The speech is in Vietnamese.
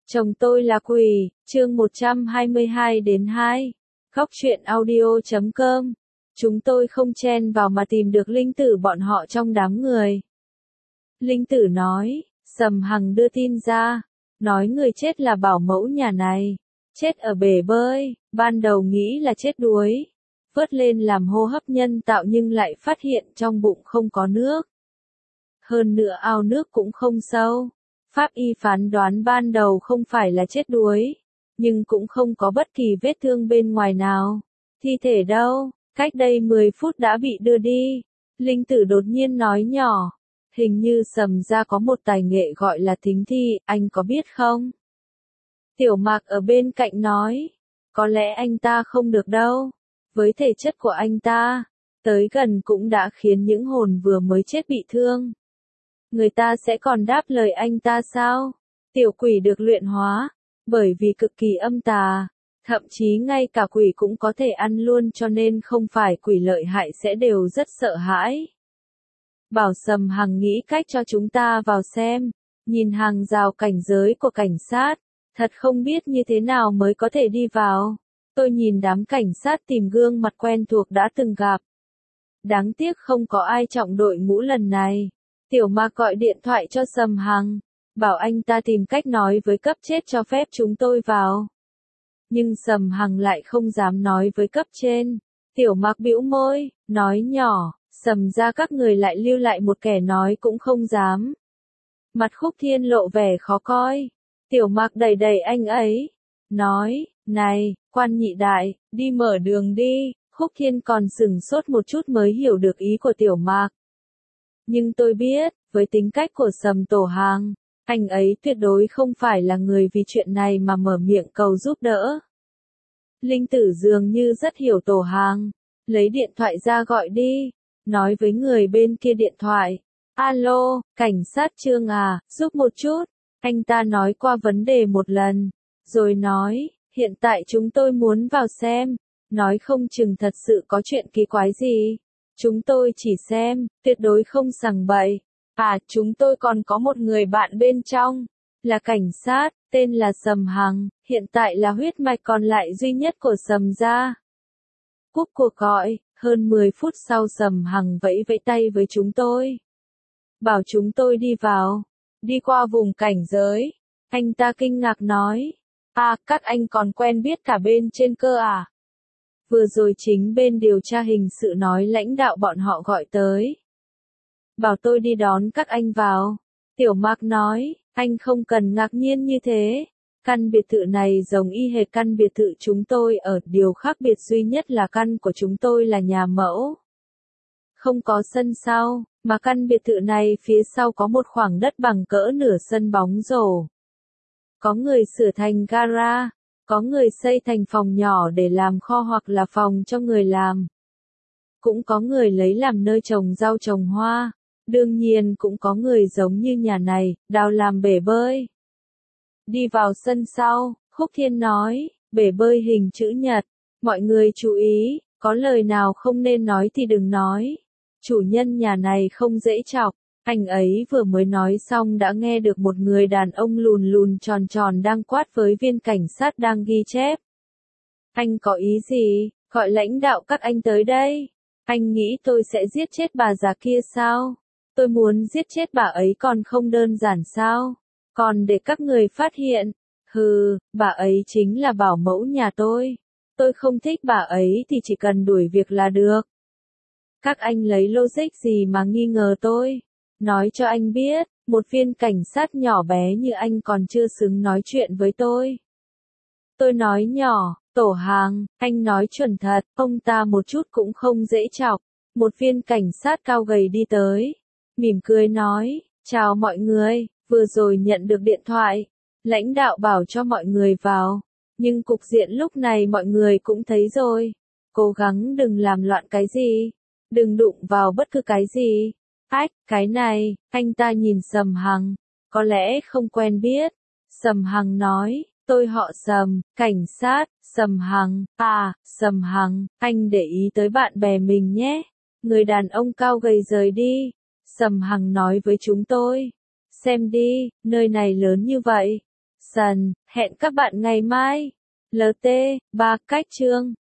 Chồng tôi là quỷ, chương 122-2. Góc truyện audio.com. Chúng tôi không chen vào mà tìm được Linh Tử bọn họ trong đám người. Linh Tử nói, Sầm Hằng đưa tin ra, nói người chết là bảo mẫu nhà này, chết ở bể bơi, ban đầu nghĩ là chết đuối, vớt lên làm hô hấp nhân tạo nhưng lại phát hiện trong bụng không có nước. Hơn nữa ao nước cũng không sâu. Pháp y phán đoán ban đầu không phải là chết đuối, nhưng cũng không có bất kỳ vết thương bên ngoài nào. Thi thể đâu, cách đây 10 phút đã bị đưa đi. Linh Tử đột nhiên nói nhỏ, hình như Sầm gia có một tài nghệ gọi là thính thi, anh có biết không? Tiểu Mạc ở bên cạnh nói, có lẽ anh ta không được đâu. Với thể chất của anh ta, tới gần cũng đã khiến những hồn vừa mới chết bị thương. Người ta sẽ còn đáp lời anh ta sao? Tiểu quỷ được luyện hóa, bởi vì cực kỳ âm tà, thậm chí ngay cả quỷ cũng có thể ăn luôn cho nên không phải quỷ lợi hại sẽ đều rất sợ hãi. Bảo Sầm Hằng nghĩ cách cho chúng ta vào xem, nhìn hàng rào cảnh giới của cảnh sát, thật không biết như thế nào mới có thể đi vào. Tôi nhìn đám cảnh sát tìm gương mặt quen thuộc đã từng gặp. Đáng tiếc không có ai trọng đội ngũ lần này. Tiểu Mạc gọi điện thoại cho Sầm Hằng, bảo anh ta tìm cách nói với cấp trên cho phép chúng tôi vào. Nhưng Sầm Hằng lại không dám nói với cấp trên. Tiểu Mạc bĩu môi, nói nhỏ, Sầm gia các người lại lưu lại một kẻ nói cũng không dám. Mặt Khúc Thiên lộ vẻ khó coi. Tiểu Mạc đẩy đẩy anh ấy, nói, này, quan nhị đại, đi mở đường đi. Khúc Thiên còn sửng sốt một chút mới hiểu được ý của Tiểu Mạc. Nhưng tôi biết, với tính cách của Sầm Tổ Hàng, anh ấy tuyệt đối không phải là người vì chuyện này mà mở miệng cầu giúp đỡ. Linh Tử dường như rất hiểu Tổ Hàng, lấy điện thoại ra gọi đi, nói với người bên kia điện thoại. Alo, cảnh sát Trương à, giúp một chút. Anh ta nói qua vấn đề một lần, rồi nói, hiện tại chúng tôi muốn vào xem, nói không chừng thật sự có chuyện kỳ quái gì. Chúng tôi chỉ xem, tuyệt đối không sằng bậy. À, chúng tôi còn có một người bạn bên trong, là cảnh sát, tên là Sầm Hằng, hiện tại là huyết mạch còn lại duy nhất của Sầm gia. Cúp cuộc gọi, hơn 10 phút sau Sầm Hằng vẫy vẫy tay với chúng tôi. Bảo chúng tôi đi vào, đi qua vùng cảnh giới. Anh ta kinh ngạc nói, à, các anh còn quen biết cả bên trên cơ à? Vừa rồi chính bên điều tra hình sự nói lãnh đạo bọn họ gọi tới. Bảo tôi đi đón các anh vào. Tiểu Mạc nói, anh không cần ngạc nhiên như thế. Căn biệt thự này giống y hệt căn biệt thự chúng tôi ở, điều khác biệt duy nhất là căn của chúng tôi là nhà mẫu. Không có sân sau, mà căn biệt thự này phía sau có một khoảng đất bằng cỡ nửa sân bóng rổ. Có người sửa thành gara. Có người xây thành phòng nhỏ để làm kho hoặc là phòng cho người làm. Cũng có người lấy làm nơi trồng rau trồng hoa. Đương nhiên cũng có người giống như nhà này, đào làm bể bơi. Đi vào sân sau, Khúc Thiên nói, bể bơi hình chữ nhật. Mọi người chú ý, có lời nào không nên nói thì đừng nói. Chủ nhân nhà này không dễ chọc. Anh ấy vừa mới nói xong đã nghe được một người đàn ông lùn lùn tròn tròn đang quát với viên cảnh sát đang ghi chép. Anh có ý gì, gọi lãnh đạo các anh tới đây. Anh nghĩ tôi sẽ giết chết bà già kia sao? Tôi muốn giết chết bà ấy còn không đơn giản sao? Còn để các người phát hiện. Hừ, bà ấy chính là bảo mẫu nhà tôi. Tôi không thích bà ấy thì chỉ cần đuổi việc là được. Các anh lấy logic gì mà nghi ngờ tôi? Nói cho anh biết, một viên cảnh sát nhỏ bé như anh còn chưa xứng nói chuyện với tôi. Tôi nói nhỏ, Tổ Hàng, anh nói chuẩn thật, ông ta một chút cũng không dễ chọc. Một viên cảnh sát cao gầy đi tới, mỉm cười nói, chào mọi người, vừa rồi nhận được điện thoại. Lãnh đạo bảo cho mọi người vào, nhưng cục diện lúc này mọi người cũng thấy rồi. Cố gắng đừng làm loạn cái gì, đừng đụng vào bất cứ cái gì. Ách, cái này, anh ta nhìn Sầm Hằng, có lẽ không quen biết. Sầm Hằng nói, tôi họ Sầm, cảnh sát, Sầm Hằng, à, Sầm Hằng, anh để ý tới bạn bè mình nhé. Người đàn ông cao gầy rời đi. Sầm Hằng nói với chúng tôi, xem đi, nơi này lớn như vậy. Dần, hẹn các bạn ngày mai. LT, 3 cách chương